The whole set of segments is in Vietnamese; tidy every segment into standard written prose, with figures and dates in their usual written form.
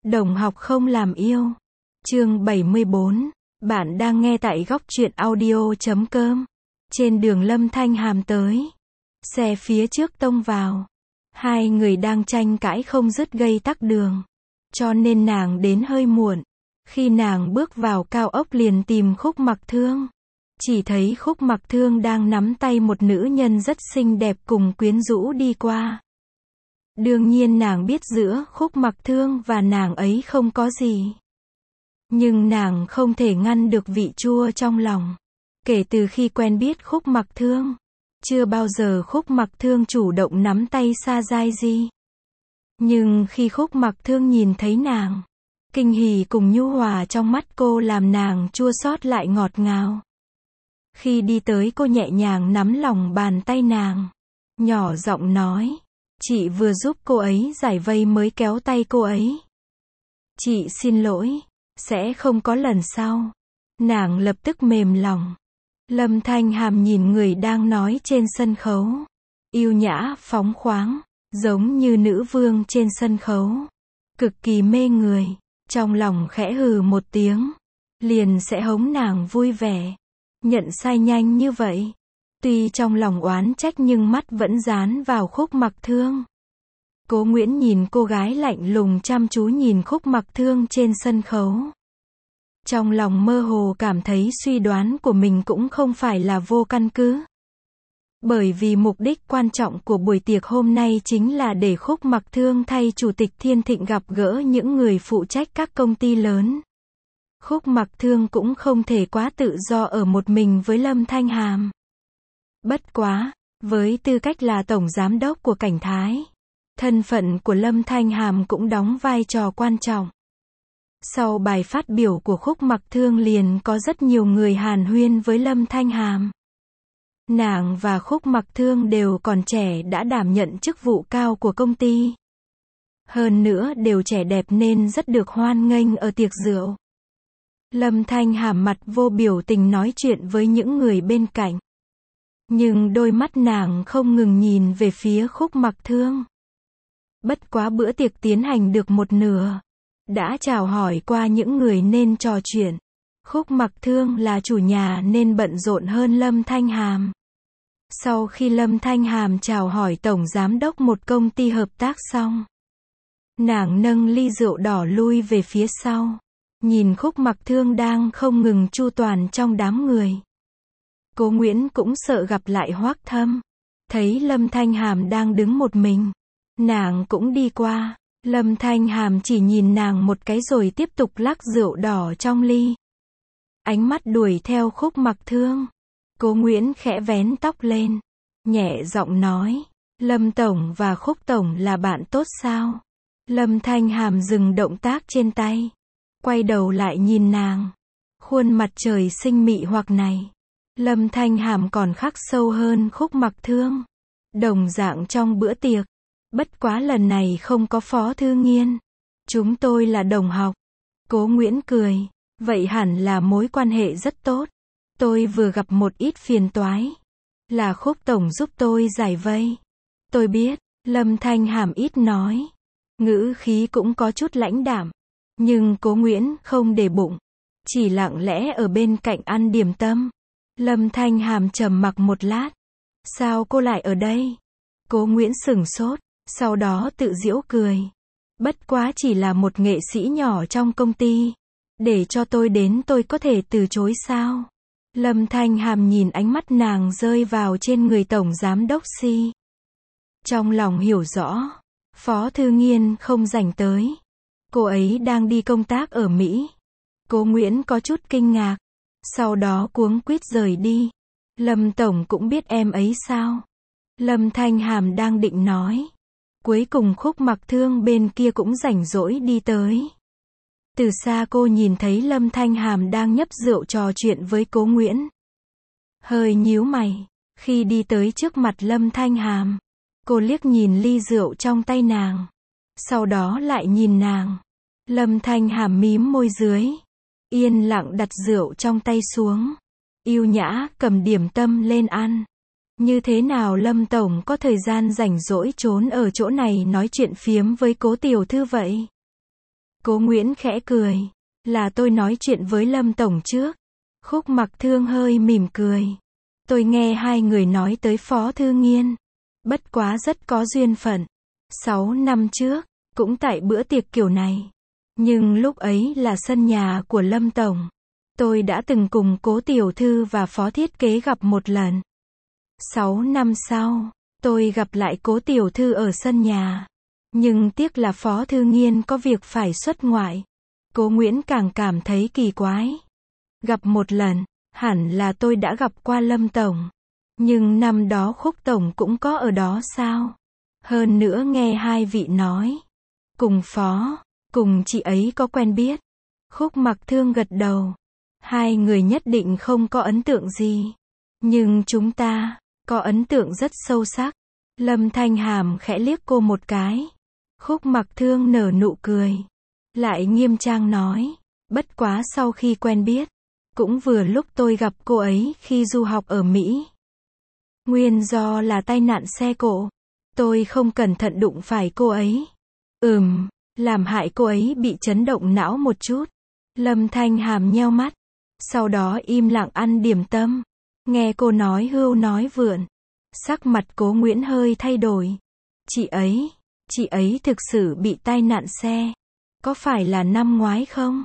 Đồng học không làm yêu. Chương 74. Bạn đang nghe tại góc truyện audio.com. Trên đường Lâm Thanh Hàm tới. Xe phía trước tông vào. Hai người đang tranh cãi không dứt gây tắc đường. Cho nên nàng đến hơi muộn. Khi nàng bước vào cao ốc liền tìm Khúc Mặc Thương. Chỉ thấy Khúc Mặc Thương đang nắm tay một nữ nhân rất xinh đẹp cùng quyến rũ đi qua. Đương nhiên nàng biết giữa Khúc Mặc Thương và nàng ấy không có gì. Nhưng nàng không thể ngăn được vị chua trong lòng. Kể từ khi quen biết Khúc Mặc Thương, chưa bao giờ Khúc Mặc Thương chủ động nắm tay Sa Giai Di. Nhưng khi Khúc Mặc Thương nhìn thấy nàng, kinh hỉ cùng nhu hòa trong mắt cô làm nàng chua xót lại ngọt ngào. Khi đi tới cô nhẹ nhàng nắm lòng bàn tay nàng, nhỏ giọng nói, chị vừa giúp cô ấy giải vây mới kéo tay cô ấy. Chị xin lỗi, sẽ không có lần sau. Nàng lập tức mềm lòng. Lâm Thanh Hàm nhìn người đang nói trên sân khấu. Yêu nhã, phóng khoáng, giống như nữ vương trên sân khấu. Cực kỳ mê người. Trong lòng khẽ hừ một tiếng, liền sẽ hống nàng vui vẻ. Nhận sai nhanh như vậy. Tuy trong lòng oán trách nhưng mắt vẫn dán vào Khúc Mặc Thương. Cố Nguyễn nhìn cô gái lạnh lùng chăm chú nhìn Khúc Mặc Thương trên sân khấu. Trong lòng mơ hồ cảm thấy suy đoán của mình cũng không phải là vô căn cứ. Bởi vì mục đích quan trọng của buổi tiệc hôm nay chính là để Khúc Mặc Thương thay Chủ tịch Thiên Thịnh gặp gỡ những người phụ trách các công ty lớn. Khúc Mặc Thương cũng không thể quá tự do ở một mình với Lâm Thanh Hàm. Bất quá, với tư cách là tổng giám đốc của Cảnh Thái, thân phận của Lâm Thanh Hàm cũng đóng vai trò quan trọng. Sau bài phát biểu của Khúc Mặc Thương liền có rất nhiều người hàn huyên với Lâm Thanh Hàm. Nàng và Khúc Mặc Thương đều còn trẻ đã đảm nhận chức vụ cao của công ty. Hơn nữa đều trẻ đẹp nên rất được hoan nghênh ở tiệc rượu. Lâm Thanh Hàm mặt vô biểu tình nói chuyện với những người bên cạnh. Nhưng đôi mắt nàng không ngừng nhìn về phía Khúc Mặc Thương. Bất quá bữa tiệc tiến hành được một nửa. Đã chào hỏi qua những người nên trò chuyện. Khúc Mặc Thương là chủ nhà nên bận rộn hơn Lâm Thanh Hàm. Sau khi Lâm Thanh Hàm chào hỏi tổng giám đốc một công ty hợp tác xong, nàng nâng ly rượu đỏ lui về phía sau. Nhìn Khúc Mặc Thương đang không ngừng chu toàn trong đám người. Cố Nguyễn cũng sợ gặp lại Hoắc Thâm. Thấy Lâm Thanh Hàm đang đứng một mình, nàng cũng đi qua. Lâm Thanh Hàm chỉ nhìn nàng một cái rồi tiếp tục lắc rượu đỏ trong ly. Ánh mắt đuổi theo Khúc Mặc Thương. Cố Nguyễn khẽ vén tóc lên, nhẹ giọng nói, Lâm Tổng và Khúc Tổng là bạn tốt sao? Lâm Thanh Hàm dừng động tác trên tay, quay đầu lại nhìn nàng. Khuôn mặt trời sinh mị hoặc này, Lâm Thanh Hàm còn khắc sâu hơn Khúc Mặc Thương. Đồng dạng trong bữa tiệc, bất quá lần này không có Phó Thư Nghiên. Chúng tôi là đồng học. Cố Nguyễn cười, vậy hẳn là mối quan hệ rất tốt. Tôi vừa gặp một ít phiền toái. Là Khúc Tổng giúp tôi giải vây. Tôi biết, Lâm Thanh Hàm ít nói. Ngữ khí cũng có chút lãnh đạm. Nhưng Cố Nguyễn không để bụng. Chỉ lặng lẽ ở bên cạnh ăn điểm tâm. Lâm Thanh Hàm trầm mặc một lát. Sao cô lại ở đây? Cố Nguyễn sửng sốt, sau đó tự giễu cười. Bất quá chỉ là một nghệ sĩ nhỏ trong công ty. Để cho tôi đến tôi có thể từ chối sao? Lâm Thanh Hàm nhìn ánh mắt nàng rơi vào trên người tổng giám đốc Si. Trong lòng hiểu rõ, Phó Thư Nghiên không rảnh tới. Cô ấy đang đi công tác ở Mỹ. Cố Nguyễn có chút kinh ngạc. Sau đó cuống quýt rời đi. Lâm Tổng cũng biết em ấy sao? Lâm Thanh Hàm đang định nói. Cuối cùng Khúc Mặc Thương bên kia cũng rảnh rỗi đi tới. Từ xa cô nhìn thấy Lâm Thanh Hàm đang nhấp rượu trò chuyện với Cố Nguyễn. Hơi nhíu mày. Khi đi tới trước mặt Lâm Thanh Hàm, cô liếc nhìn ly rượu trong tay nàng. Sau đó lại nhìn nàng. Lâm Thanh Hàm mím môi dưới. Yên lặng đặt rượu trong tay xuống. Yêu nhã cầm điểm tâm lên ăn. Như thế nào Lâm Tổng có thời gian rảnh rỗi trốn ở chỗ này nói chuyện phiếm với Cố tiểu thư vậy? Cố Nguyễn khẽ cười. Là tôi nói chuyện với Lâm Tổng trước. Khúc Mặc Thương hơi mỉm cười. Tôi nghe hai người nói tới Phó Thư Nghiên. Bất quá rất có duyên phận. 6 năm trước, cũng tại bữa tiệc kiểu này. Nhưng lúc ấy là sân nhà của Lâm Tổng. Tôi đã từng cùng Cố Tiểu Thư và Phó Thiết Kế gặp một lần. 6 năm sau, tôi gặp lại Cố Tiểu Thư ở sân nhà. Nhưng tiếc là Phó Thư Nghiên có việc phải xuất ngoại. Cố Nguyễn càng cảm thấy kỳ quái. Gặp một lần, hẳn là tôi đã gặp qua Lâm Tổng. Nhưng năm đó Khúc Tổng cũng có ở đó sao? Hơn nữa nghe hai vị nói. Cùng Phó, cùng chị ấy có quen biết. Khúc Mặc Thương gật đầu. Hai người nhất định không có ấn tượng gì. Nhưng chúng ta, có ấn tượng rất sâu sắc. Lâm Thanh Hàm khẽ liếc cô một cái. Khúc Mặc Thương nở nụ cười. Lại nghiêm trang nói. Bất quá sau khi quen biết. Cũng vừa lúc tôi gặp cô ấy khi du học ở Mỹ. Nguyên do là tai nạn xe cộ. Tôi không cẩn thận đụng phải cô ấy. Làm hại cô ấy bị chấn động não một chút. Lâm Thanh Hàm nheo mắt. Sau đó im lặng ăn điểm tâm. Nghe cô nói hưu nói vượn. Sắc mặt Cố Nguyễn hơi thay đổi. Chị ấy thực sự bị tai nạn xe. Có phải là năm ngoái không?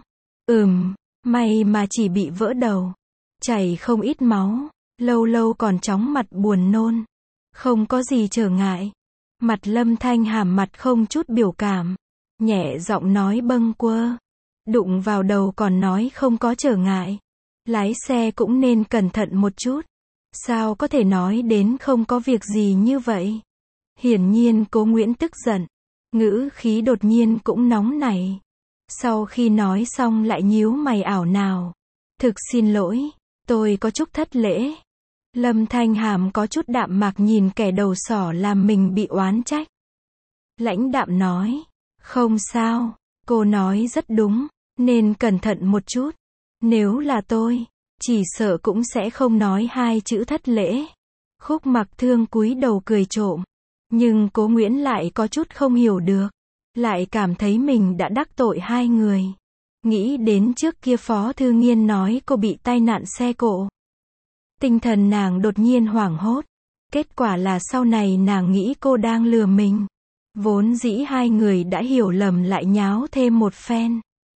May mà chỉ bị vỡ đầu. Chảy không ít máu. Lâu lâu còn chóng mặt buồn nôn. Không có gì trở ngại. Mặt Lâm Thanh Hàm mặt không chút biểu cảm. Nhẹ giọng nói bâng quơ. Đụng vào đầu còn nói không có trở ngại. Lái xe cũng nên cẩn thận một chút. Sao có thể nói đến không có việc gì như vậy? Hiển nhiên Cố Nguyễn tức giận. Ngữ khí đột nhiên cũng nóng nảy. Sau khi nói xong lại nhíu mày ảo nào. Thực xin lỗi, tôi có chút thất lễ. Lâm Thanh Hàm có chút đạm mạc nhìn kẻ đầu sỏ làm mình bị oán trách. Lãnh đạm nói. Không sao, cô nói rất đúng, nên cẩn thận một chút. Nếu là tôi, chỉ sợ cũng sẽ không nói hai chữ thất lễ. Khúc Mặc Thương cúi đầu cười trộm. Nhưng Cố Nguyễn lại có chút không hiểu được. Lại cảm thấy mình đã đắc tội hai người. Nghĩ đến trước kia Phó Thư Nghiên nói cô bị tai nạn xe cộ. Tinh thần nàng đột nhiên hoảng hốt. Kết quả là sau này nàng nghĩ cô đang lừa mình. Vốn dĩ hai người đã hiểu lầm lại nháo thêm một phen.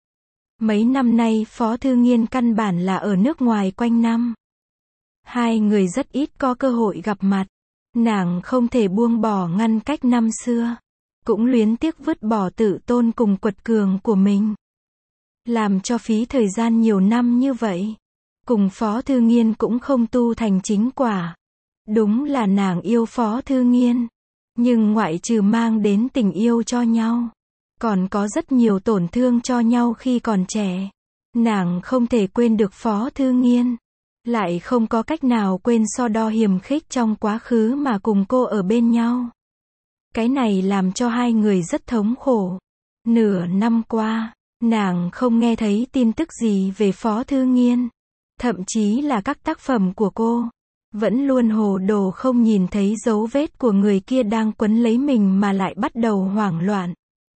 Mấy năm nay Phó Thư Nghiên căn bản là ở nước ngoài quanh năm. Hai người rất ít có cơ hội gặp mặt. Nàng không thể buông bỏ ngăn cách năm xưa. Cũng luyến tiếc vứt bỏ tự tôn cùng quật cường của mình. Làm cho phí thời gian nhiều năm như vậy. Cùng Phó Thư Nghiên cũng không tu thành chính quả. Đúng là nàng yêu Phó Thư Nghiên. Nhưng ngoại trừ mang đến tình yêu cho nhau. Còn có rất nhiều tổn thương cho nhau khi còn trẻ. Nàng không thể quên được Phó Thư Nghiên. Lại không có cách nào quên so đo hiềm khích trong quá khứ mà cùng cô ở bên nhau. Cái này làm cho hai người rất thống khổ. Nửa năm qua, nàng không nghe thấy tin tức gì về Phó Thư Nghiên. Thậm chí là các tác phẩm của cô. Vẫn luôn hồ đồ không nhìn thấy dấu vết của người kia đang quấn lấy mình mà lại bắt đầu hoảng loạn.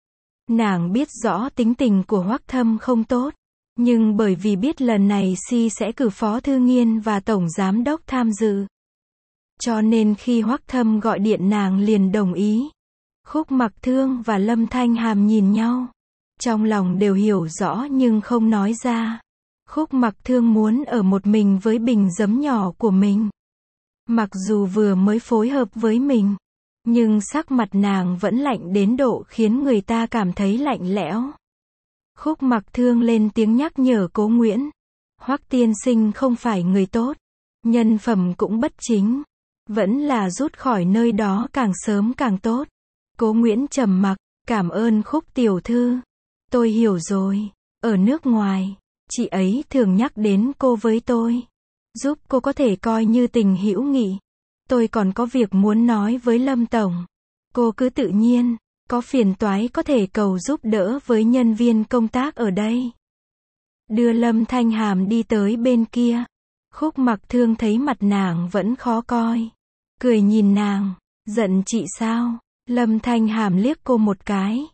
Nàng biết rõ tính tình của Hoắc Thâm không tốt. Nhưng bởi vì biết lần này sẽ cử Phó Thư Nghiên và Tổng Giám Đốc tham dự. Cho nên khi Hoắc Thâm gọi điện nàng liền đồng ý. Khúc Mặc Thương và Lâm Thanh Hàm nhìn nhau. Trong lòng đều hiểu rõ nhưng không nói ra. Khúc Mặc Thương muốn ở một mình với bình giấm nhỏ của mình. Mặc dù vừa mới phối hợp với mình. Nhưng sắc mặt nàng vẫn lạnh đến độ khiến người ta cảm thấy lạnh lẽo. Khúc Mặc Thương lên tiếng nhắc nhở Cố Nguyễn. Hoắc tiên sinh không phải người tốt. Nhân phẩm cũng bất chính. Vẫn là rút khỏi nơi đó càng sớm càng tốt. Cố Nguyễn trầm mặc. Cảm ơn Khúc tiểu thư. Tôi hiểu rồi. Ở nước ngoài, chị ấy thường nhắc đến cô với tôi. Giúp cô có thể coi như tình hữu nghị. Tôi còn có việc muốn nói với Lâm Tổng. Cô cứ tự nhiên. Có phiền toái có thể cầu giúp đỡ với nhân viên công tác ở đây. Đưa Lâm Thanh Hàm đi tới bên kia. Khúc Mặc Thương thấy mặt nàng vẫn khó coi. Cười nhìn nàng. Giận chị sao? Lâm Thanh Hàm liếc cô một cái.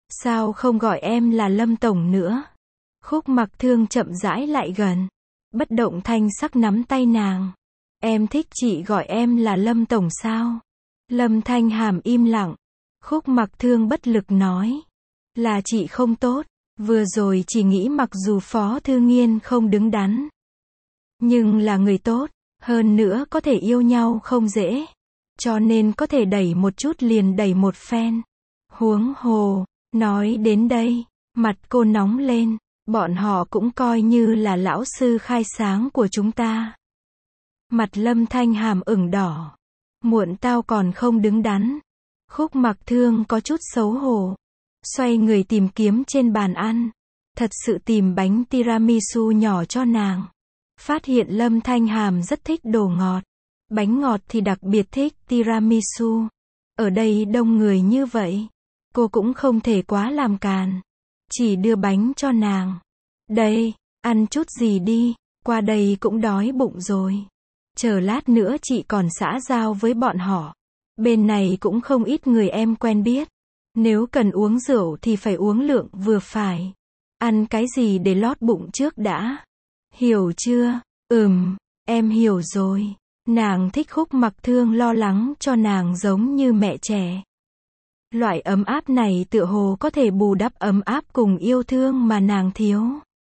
Sao không gọi em là Lâm Tổng nữa? Khúc Mặc Thương chậm rãi lại gần. Bất động thanh sắc nắm tay nàng. Em thích chị gọi em là Lâm Tổng sao? Lâm Thanh Hàm im lặng. Khúc Mặc Thương bất lực nói. Là chị không tốt. Vừa rồi chỉ nghĩ mặc dù Phó Thư Nghiên không đứng đắn, nhưng là người tốt. Hơn nữa có thể yêu nhau không dễ. Cho nên có thể đẩy một chút liền đẩy một phen. Huống hồ, nói đến đây, mặt cô nóng lên. Bọn họ cũng coi như là lão sư khai sáng của chúng ta. Mặt Lâm Thanh Hàm ửng đỏ. Muộn tao còn không đứng đắn. Khúc Mặc Thương có chút xấu hổ. Xoay người tìm kiếm trên bàn ăn. Thật sự tìm bánh tiramisu nhỏ cho nàng. Phát hiện Lâm Thanh Hàm rất thích đồ ngọt. Bánh ngọt thì đặc biệt thích tiramisu. Ở đây đông người như vậy, cô cũng không thể quá làm càn. Chỉ đưa bánh cho nàng. Đây, ăn chút gì đi, qua đây cũng đói bụng rồi. Chờ lát nữa chị còn xã giao với bọn họ. Bên này cũng không ít người em quen biết. Nếu cần uống rượu thì phải uống lượng vừa phải. Ăn cái gì để lót bụng trước đã. Hiểu chưa? Em hiểu rồi. Nàng thích Khúc Mặc Thương lo lắng cho nàng giống như mẹ trẻ. Loại ấm áp này tựa hồ có thể bù đắp ấm áp cùng yêu thương mà nàng thiếu.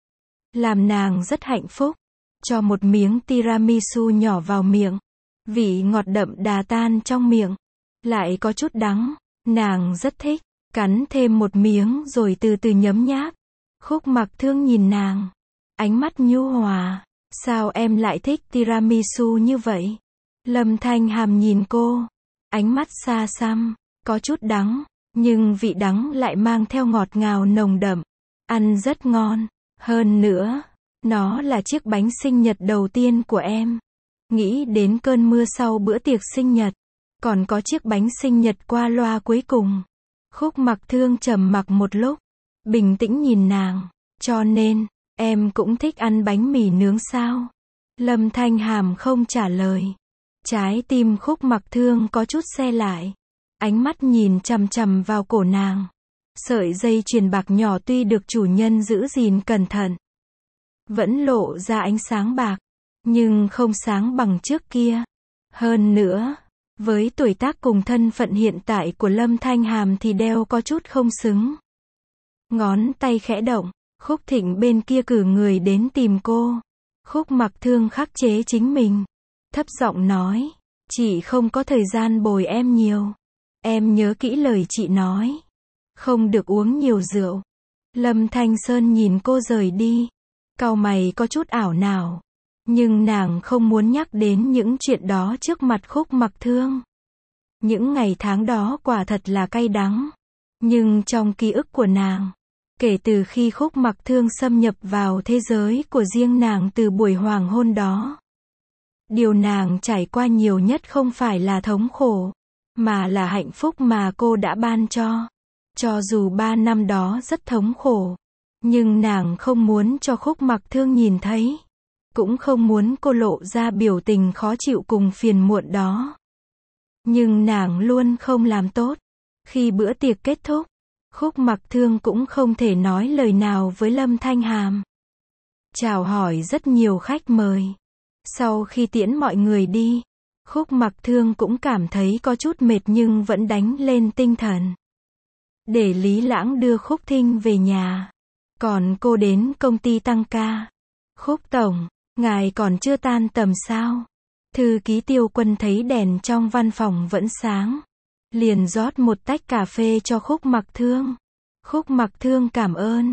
Làm nàng rất hạnh phúc. Cho một miếng tiramisu nhỏ vào miệng. Vị ngọt đậm đà tan trong miệng. Lại có chút đắng. Nàng rất thích. Cắn thêm một miếng rồi từ từ nhấm nháp. Khúc Mặc Thương nhìn nàng. Ánh mắt nhu hòa. Sao em lại thích tiramisu như vậy? Lâm Thanh Hàm nhìn cô. Ánh mắt xa xăm. Có chút đắng. Nhưng vị đắng lại mang theo ngọt ngào nồng đậm. Ăn rất ngon. Hơn nữa, nó là chiếc bánh sinh nhật đầu tiên của em. Nghĩ đến cơn mưa sau bữa tiệc sinh nhật. Còn có chiếc bánh sinh nhật qua loa cuối cùng. Khúc Mặc Thương trầm mặc một lúc. Bình tĩnh nhìn nàng. Cho nên, em cũng thích ăn bánh mì nướng sao? Lâm Thanh Hàm không trả lời. Trái tim Khúc Mặc Thương có chút se lại. Ánh mắt nhìn chằm chằm vào cổ nàng. Sợi dây chuyền bạc nhỏ tuy được chủ nhân giữ gìn cẩn thận, vẫn lộ ra ánh sáng bạc, nhưng không sáng bằng trước kia. Hơn nữa, với tuổi tác cùng thân phận hiện tại của Lâm Thanh Hàm thì đeo có chút không xứng. Ngón tay khẽ động, Khúc Thịnh bên kia cử người đến tìm cô. Khúc Mặc Thương khắc chế chính mình. Thấp giọng nói, chị không có thời gian bồi em nhiều. Em nhớ kỹ lời chị nói. Không được uống nhiều rượu. Lâm Thanh Sơn nhìn cô rời đi. Cau mày có chút ảo não. Nhưng nàng không muốn nhắc đến những chuyện đó trước mặt Khúc Mặc Thương. Những ngày tháng đó quả thật là cay đắng. Nhưng trong ký ức của nàng, kể từ khi Khúc Mặc Thương xâm nhập vào thế giới của riêng nàng từ buổi hoàng hôn đó, điều nàng trải qua nhiều nhất không phải là thống khổ, mà là hạnh phúc mà cô đã ban cho. Cho dù 3 năm đó rất thống khổ, nhưng nàng không muốn cho Khúc Mặc Thương nhìn thấy. Cũng không muốn cô lộ ra biểu tình khó chịu cùng phiền muộn đó. Nhưng nàng luôn không làm tốt. Khi bữa tiệc kết thúc, Khúc Mặc Thương cũng không thể nói lời nào với Lâm Thanh Hàm. Chào hỏi rất nhiều khách mời. Sau khi tiễn mọi người đi, Khúc Mặc Thương cũng cảm thấy có chút mệt nhưng vẫn đánh lên tinh thần. Để Lý Lãng đưa Khúc Thinh về nhà. Còn cô đến công ty tăng ca. Khúc Tổng, ngài còn chưa tan tầm sao? Thư ký Tiêu Quân thấy đèn trong văn phòng vẫn sáng. Liền rót một tách cà phê cho Khúc Mặc Thương. Khúc Mặc Thương cảm ơn.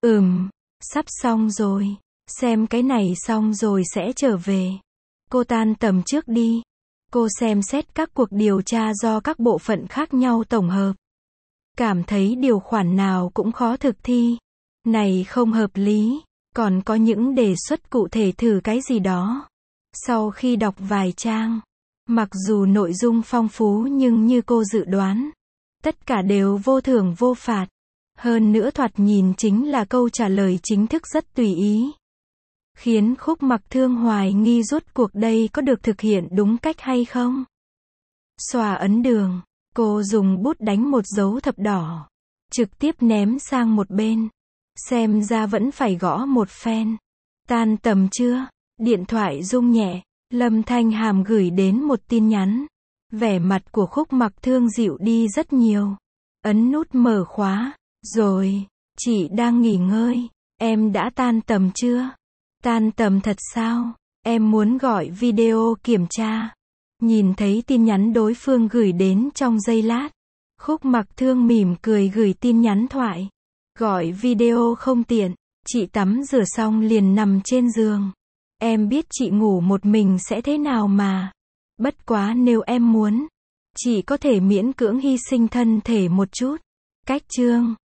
Sắp xong rồi. Xem cái này xong rồi sẽ trở về. Cô tan tầm trước đi. Cô xem xét các cuộc điều tra do các bộ phận khác nhau tổng hợp. Cảm thấy điều khoản nào cũng khó thực thi. Này không hợp lý. Còn có những đề xuất cụ thể thử cái gì đó. Sau khi đọc vài trang, mặc dù nội dung phong phú nhưng như cô dự đoán, tất cả đều vô thưởng vô phạt. Hơn nữa thoạt nhìn chính là câu trả lời chính thức rất tùy ý. Khiến Khúc Mặc Thương hoài nghi rốt cuộc đây có được thực hiện đúng cách hay không. Xòa ấn đường, cô dùng bút đánh một dấu thập đỏ. trực tiếp ném sang một bên. Xem ra vẫn phải gõ một phen. Tan tầm chưa? Điện thoại rung nhẹ, Lâm Thanh Hàm gửi đến một tin nhắn. Vẻ mặt của Khúc Mặc Thương dịu đi rất nhiều. Ấn nút mở khóa. Rồi, chị đang nghỉ ngơi. Em đã tan tầm chưa? Tan tầm thật sao? Em muốn gọi video kiểm tra. Nhìn thấy tin nhắn đối phương gửi đến trong giây lát. Khúc Mặc Thương mỉm cười gửi tin nhắn thoại. Gọi video không tiện. Chị tắm rửa xong liền nằm trên giường. Em biết chị ngủ một mình sẽ thế nào mà. Bất quá nếu em muốn, chị có thể miễn cưỡng hy sinh thân thể một chút. Cách chương